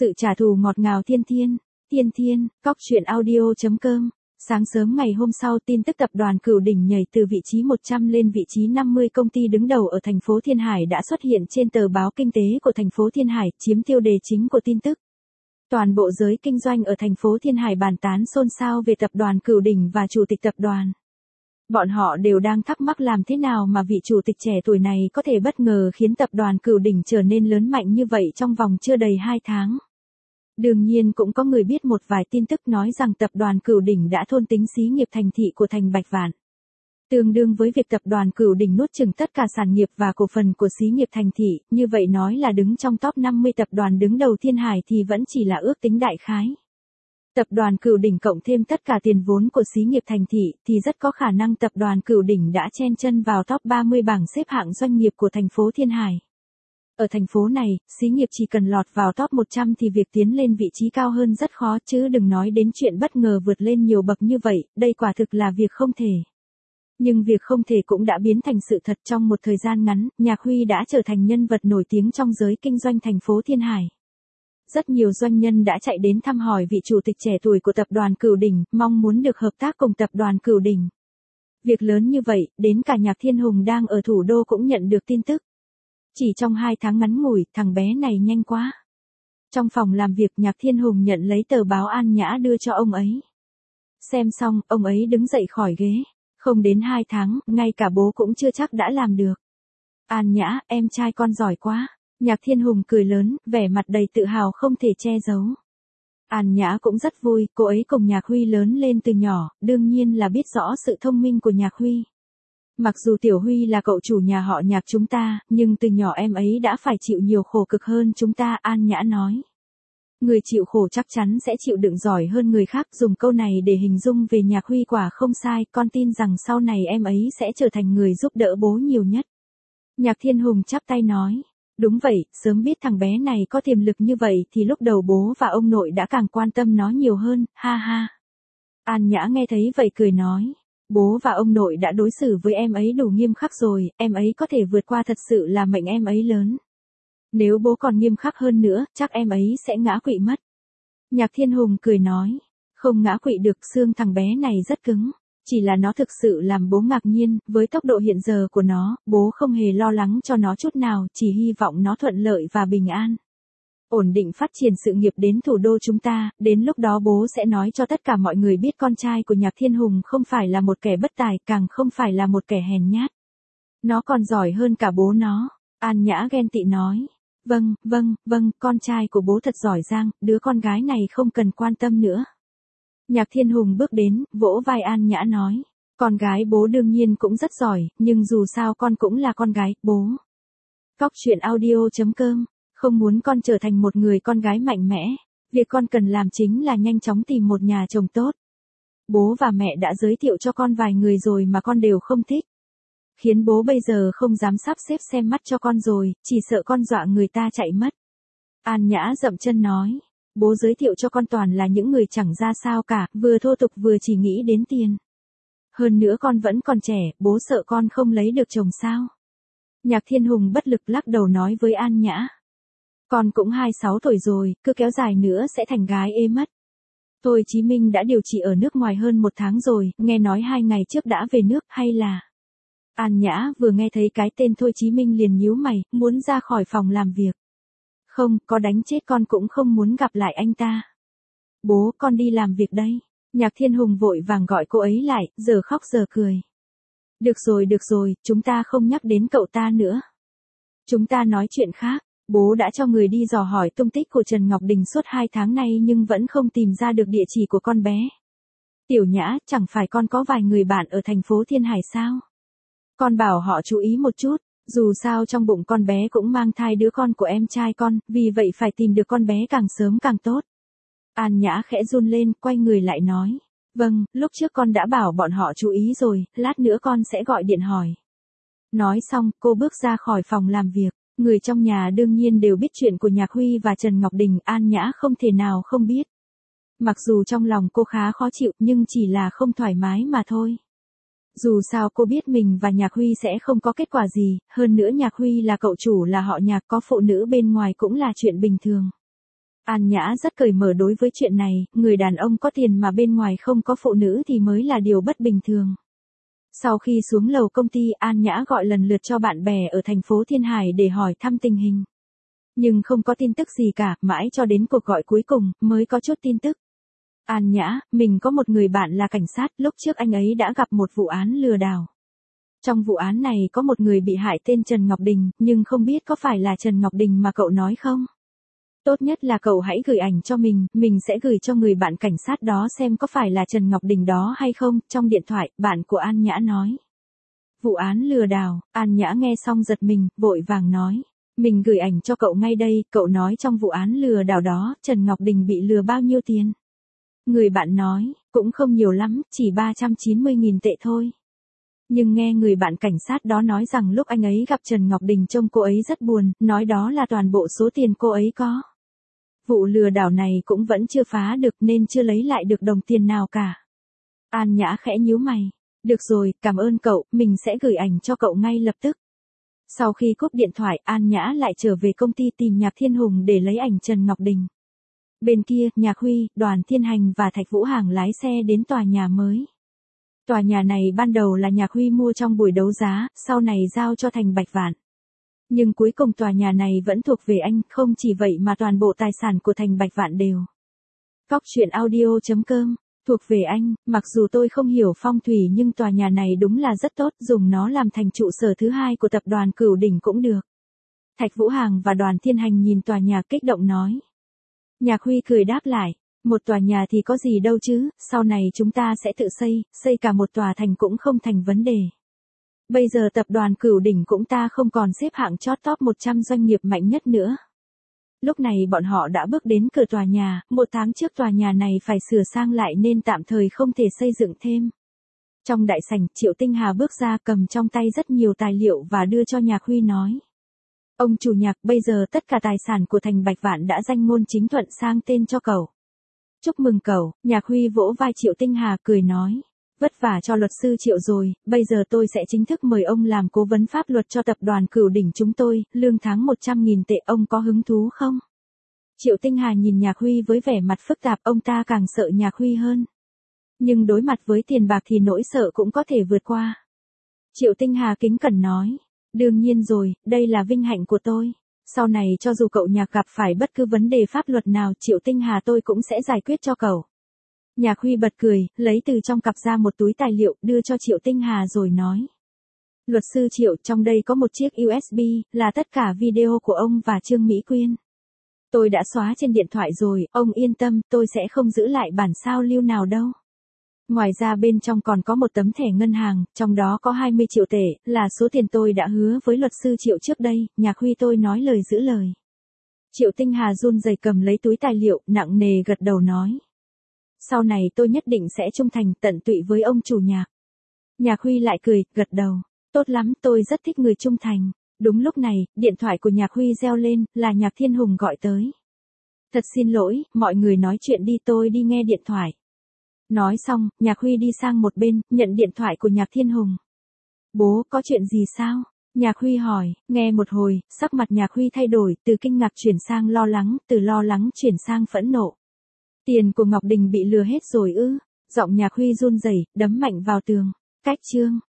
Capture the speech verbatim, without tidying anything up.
Sự trả thù ngọt ngào thiên thiên, thiên thiên, cóc truyện audio chấm com. Sáng sớm ngày hôm sau, tin tức tập đoàn Cửu Đỉnh nhảy từ vị trí một trăm lên vị trí năm mươi, công ty đứng đầu ở thành phố Thiên Hải đã xuất hiện trên tờ báo kinh tế của thành phố Thiên Hải, chiếm tiêu đề chính của tin tức. Toàn bộ giới kinh doanh ở thành phố Thiên Hải bàn tán xôn xao về tập đoàn Cửu Đỉnh và chủ tịch tập đoàn. Bọn họ đều đang thắc mắc làm thế nào mà vị chủ tịch trẻ tuổi này có thể bất ngờ khiến tập đoàn Cửu Đỉnh trở nên lớn mạnh như vậy trong vòng chưa đầy hai tháng. Đương nhiên cũng có người biết một vài tin tức nói rằng tập đoàn Cửu Đỉnh đã thôn tính xí nghiệp thành thị của thành Bạch Vạn. Tương đương với việc tập đoàn Cửu Đỉnh nuốt chửng tất cả sản nghiệp và cổ phần của xí nghiệp thành thị, như vậy nói là đứng trong top năm mươi tập đoàn đứng đầu Thiên Hải thì vẫn chỉ là ước tính đại khái. Tập đoàn Cửu Đỉnh cộng thêm tất cả tiền vốn của xí nghiệp thành thị thì rất có khả năng tập đoàn Cửu Đỉnh đã chen chân vào top ba mươi bảng xếp hạng doanh nghiệp của thành phố Thiên Hải. Ở thành phố này, xí nghiệp chỉ cần lọt vào top một trăm thì việc tiến lên vị trí cao hơn rất khó, chứ đừng nói đến chuyện bất ngờ vượt lên nhiều bậc như vậy, đây quả thực là việc không thể. Nhưng việc không thể cũng đã biến thành sự thật. Trong một thời gian ngắn, Nhạc Huy đã trở thành nhân vật nổi tiếng trong giới kinh doanh thành phố Thiên Hải. Rất nhiều doanh nhân đã chạy đến thăm hỏi vị chủ tịch trẻ tuổi của tập đoàn Cửu Đỉnh, mong muốn được hợp tác cùng tập đoàn Cửu Đỉnh. Việc lớn như vậy, đến cả Nhạc Thiên Hùng đang ở thủ đô cũng nhận được tin tức. Chỉ trong hai tháng ngắn ngủi, thằng bé này nhanh quá. Trong phòng làm việc, Nhạc Thiên Hùng nhận lấy tờ báo An Nhã đưa cho ông ấy. Xem xong, ông ấy đứng dậy khỏi ghế. Không đến hai tháng, ngay cả bố cũng chưa chắc đã làm được. An Nhã, em trai con giỏi quá. Nhạc Thiên Hùng cười lớn, vẻ mặt đầy tự hào không thể che giấu. An Nhã cũng rất vui, cô ấy cùng Nhạc Huy lớn lên từ nhỏ, đương nhiên là biết rõ sự thông minh của Nhạc Huy. Mặc dù Tiểu Huy là cậu chủ nhà họ Nhạc chúng ta, nhưng từ nhỏ em ấy đã phải chịu nhiều khổ cực hơn chúng ta, An Nhã nói. Người chịu khổ chắc chắn sẽ chịu đựng giỏi hơn người khác, dùng câu này để hình dung về Nhạc Huy quả không sai, con tin rằng sau này em ấy sẽ trở thành người giúp đỡ bố nhiều nhất. Nhạc Thiên Hùng chắp tay nói. Đúng vậy, sớm biết thằng bé này có tiềm lực như vậy thì lúc đầu bố và ông nội đã càng quan tâm nó nhiều hơn, ha ha. An Nhã nghe thấy vậy cười nói. Bố và ông nội đã đối xử với em ấy đủ nghiêm khắc rồi, em ấy có thể vượt qua thật sự là mệnh em ấy lớn. Nếu bố còn nghiêm khắc hơn nữa, chắc em ấy sẽ ngã quỵ mất. Nhạc Thiên Hùng cười nói. Không ngã quỵ được, xương thằng bé này rất cứng. Chỉ là nó thực sự làm bố ngạc nhiên, với tốc độ hiện giờ của nó, bố không hề lo lắng cho nó chút nào, chỉ hy vọng nó thuận lợi và bình an. Ổn định phát triển sự nghiệp đến thủ đô chúng ta, đến lúc đó bố sẽ nói cho tất cả mọi người biết con trai của Nhạc Thiên Hùng không phải là một kẻ bất tài, càng không phải là một kẻ hèn nhát. Nó còn giỏi hơn cả bố nó, An Nhã ghen tị nói. Vâng, vâng, vâng, con trai của bố thật giỏi giang, đứa con gái này không cần quan tâm nữa. Nhạc Thiên Hùng bước đến, vỗ vai An Nhã nói. Con gái bố đương nhiên cũng rất giỏi, nhưng dù sao con cũng là con gái, bố. Cóc truyện audio chấm com. Không muốn con trở thành một người con gái mạnh mẽ. Việc con cần làm chính là nhanh chóng tìm một nhà chồng tốt. Bố và mẹ đã giới thiệu cho con vài người rồi mà con đều không thích. Khiến bố bây giờ không dám sắp xếp xem mắt cho con rồi, chỉ sợ con dọa người ta chạy mất. An Nhã dậm chân nói. Bố giới thiệu cho con toàn là những người chẳng ra sao cả, vừa thô tục vừa chỉ nghĩ đến tiền. Hơn nữa con vẫn còn trẻ, bố sợ con không lấy được chồng sao. Nhạc Thiên Hùng bất lực lắc đầu nói với An Nhã. Con cũng hai mươi sáu tuổi rồi, cứ kéo dài nữa sẽ thành gái ê mất. Thôi Chí Minh đã điều trị ở nước ngoài hơn một tháng rồi, nghe nói hai ngày trước đã về nước, hay là... An Nhã vừa nghe thấy cái tên Thôi Chí Minh liền nhíu mày, muốn ra khỏi phòng làm việc. Không, có đánh chết con cũng không muốn gặp lại anh ta. Bố, con đi làm việc đây. Nhạc Thiên Hùng vội vàng gọi cô ấy lại, giờ khóc giờ cười. Được rồi, được rồi, chúng ta không nhắc đến cậu ta nữa. Chúng ta nói chuyện khác. Bố đã cho người đi dò hỏi tung tích của Trần Ngọc Đình suốt hai tháng nay nhưng vẫn không tìm ra được địa chỉ của con bé. Tiểu Nhã, chẳng phải con có vài người bạn ở thành phố Thiên Hải sao? Con bảo họ chú ý một chút. Dù sao trong bụng con bé cũng mang thai đứa con của em trai con, vì vậy phải tìm được con bé càng sớm càng tốt. An Nhã khẽ run lên, quay người lại nói. Vâng, lúc trước con đã bảo bọn họ chú ý rồi, lát nữa con sẽ gọi điện hỏi. Nói xong, cô bước ra khỏi phòng làm việc. Người trong nhà đương nhiên đều biết chuyện của Nhạc Huy và Trần Ngọc Đình, An Nhã không thể nào không biết. Mặc dù trong lòng cô khá khó chịu, nhưng chỉ là không thoải mái mà thôi. Dù sao cô biết mình và Nhạc Huy sẽ không có kết quả gì, hơn nữa Nhạc Huy là cậu chủ là họ Nhạc, có phụ nữ bên ngoài cũng là chuyện bình thường. An Nhã rất cởi mở đối với chuyện này, người đàn ông có tiền mà bên ngoài không có phụ nữ thì mới là điều bất bình thường. Sau khi xuống lầu công ty, An Nhã gọi lần lượt cho bạn bè ở thành phố Thiên Hải để hỏi thăm tình hình. Nhưng không có tin tức gì cả, mãi cho đến cuộc gọi cuối cùng, mới có chút tin tức. An Nhã, mình có một người bạn là cảnh sát, lúc trước anh ấy đã gặp một vụ án lừa đảo. Trong vụ án này có một người bị hại tên Trần Ngọc Đình, nhưng không biết có phải là Trần Ngọc Đình mà cậu nói không? Tốt nhất là cậu hãy gửi ảnh cho mình, mình sẽ gửi cho người bạn cảnh sát đó xem có phải là Trần Ngọc Đình đó hay không. Trong điện thoại, bạn của An Nhã nói. Vụ án lừa đảo, An Nhã nghe xong giật mình, vội vàng nói. Mình gửi ảnh cho cậu ngay đây, cậu nói trong vụ án lừa đảo đó, Trần Ngọc Đình bị lừa bao nhiêu tiền? Người bạn nói, cũng không nhiều lắm, chỉ ba trăm chín mươi nghìn tệ thôi. Nhưng nghe người bạn cảnh sát đó nói rằng lúc anh ấy gặp Trần Ngọc Đình trông cô ấy rất buồn, nói đó là toàn bộ số tiền cô ấy có. Vụ lừa đảo này cũng vẫn chưa phá được nên chưa lấy lại được đồng tiền nào cả. An Nhã khẽ nhíu mày. Được rồi, cảm ơn cậu, mình sẽ gửi ảnh cho cậu ngay lập tức. Sau khi cúp điện thoại, An Nhã lại trở về công ty tìm Nhạc Thiên Hùng để lấy ảnh Trần Ngọc Đình. Bên kia, Nhạc Huy, Đoàn Thiên Hành và Thạch Vũ Hàng lái xe đến tòa nhà mới. Tòa nhà này ban đầu là Nhạc Huy mua trong buổi đấu giá, sau này giao cho Thành Bạch Vạn. Nhưng cuối cùng tòa nhà này vẫn thuộc về anh, không chỉ vậy mà toàn bộ tài sản của Thành Bạch Vạn đều. Cóc truyện audio chấm com, thuộc về anh, mặc dù tôi không hiểu phong thủy nhưng tòa nhà này đúng là rất tốt, dùng nó làm thành trụ sở thứ hai của tập đoàn Cửu Đỉnh cũng được. Thạch Vũ Hàng và Đoàn Thiên Hành nhìn tòa nhà kích động nói. Nhạc Huy cười đáp lại, một tòa nhà thì có gì đâu chứ, sau này chúng ta sẽ tự xây, xây cả một tòa thành cũng không thành vấn đề. Bây giờ tập đoàn Cửu Đỉnh cũng ta không còn xếp hạng chót top một trăm doanh nghiệp mạnh nhất nữa. Lúc này bọn họ đã bước đến cửa tòa nhà, một tháng trước tòa nhà này phải sửa sang lại nên tạm thời không thể xây dựng thêm. Trong đại sảnh, Triệu Tinh Hà bước ra cầm trong tay rất nhiều tài liệu và đưa cho Nhạc Huy nói. Ông chủ Nhạc, bây giờ tất cả tài sản của Thành Bạch Vạn đã danh ngôn chính thuận sang tên cho cậu. Chúc mừng cậu, Nhạc Huy vỗ vai Triệu Tinh Hà cười nói. Vất vả cho luật sư Triệu rồi, bây giờ tôi sẽ chính thức mời ông làm cố vấn pháp luật cho tập đoàn Cửu Đỉnh chúng tôi, lương tháng một trăm nghìn tệ, ông có hứng thú không? Triệu Tinh Hà nhìn Nhạc Huy với vẻ mặt phức tạp, ông ta càng sợ Nhạc Huy hơn. Nhưng đối mặt với tiền bạc thì nỗi sợ cũng có thể vượt qua. Triệu Tinh Hà kính cẩn nói, đương nhiên rồi, đây là vinh hạnh của tôi. Sau này cho dù cậu Nhạc gặp phải bất cứ vấn đề pháp luật nào, Triệu Tinh Hà tôi cũng sẽ giải quyết cho cậu. Nhạc Huy bật cười, lấy từ trong cặp ra một túi tài liệu, đưa cho Triệu Tinh Hà rồi nói. Luật sư Triệu, trong đây có một chiếc u ét bê, là tất cả video của ông và Trương Mỹ Quyên. Tôi đã xóa trên điện thoại rồi, ông yên tâm, tôi sẽ không giữ lại bản sao lưu nào đâu. Ngoài ra bên trong còn có một tấm thẻ ngân hàng, trong đó có hai mươi triệu tệ, là số tiền tôi đã hứa với luật sư Triệu trước đây, Nhạc Huy tôi nói lời giữ lời. Triệu Tinh Hà run rẩy cầm lấy túi tài liệu, nặng nề gật đầu nói. Sau này tôi nhất định sẽ trung thành tận tụy với ông chủ Nhạc. Nhạc Huy lại cười, gật đầu. Tốt lắm, tôi rất thích người trung thành. Đúng lúc này, điện thoại của Nhạc Huy reo lên, là Nhạc Thiên Hùng gọi tới. Thật xin lỗi, mọi người nói chuyện đi, tôi đi nghe điện thoại. Nói xong, Nhạc Huy đi sang một bên, nhận điện thoại của Nhạc Thiên Hùng. Bố, có chuyện gì sao? Nhạc Huy hỏi, nghe một hồi, sắc mặt Nhạc Huy thay đổi, từ kinh ngạc chuyển sang lo lắng, từ lo lắng chuyển sang phẫn nộ. Tiền của Ngọc Đình bị lừa hết rồi ư? Giọng Nhạc Huy run rẩy, đấm mạnh vào tường. Cách chương.